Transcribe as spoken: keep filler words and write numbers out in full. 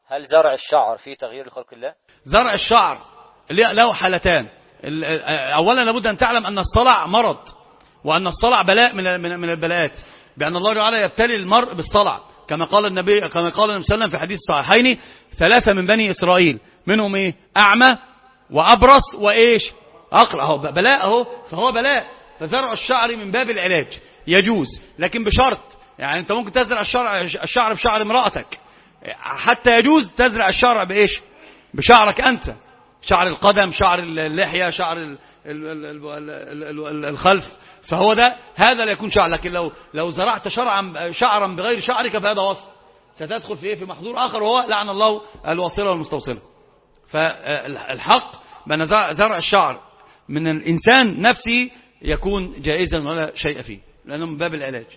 هل زرع الشعر فيه تغيير لخلق الله؟ زرع الشعر له حالتان. أولا لابد أن تعلم أن الصلع مرض، وأن الصلع بلاء من من البلاءات، بأن الله تعالى يبتلي المرء بالصلع، كما قال النبي كما قال النبي صلى الله عليه وسلم في حديث الصحيحين: ثلاثة من بني إسرائيل منهم إيه؟ أعمى وأبرص وإيش؟ أقرأ. أهو بلاء أهو، فهو بلاء. فزرع الشعر من باب العلاج يجوز، لكن بشرط. يعني أنت ممكن تزرع الشعر الشعر بشعر امرأتك، حتى يجوز تزرع الشعر بإيش؟ بشعرك أنت، شعر القدم، شعر اللحية، شعر الخلف، فهو ده هذا لا يكون شعر. لكن لو لو زرعت شعرا شعرا بغير شعرك فهذا وصل، ستدخل في ايه؟ في محظور آخر، وهو لعن الله الواصلة والمستوصلة. فالحق بأن زرع الشعر من الإنسان نفسه يكون جائزا ولا شيء فيه، لأنه من باب العلاج.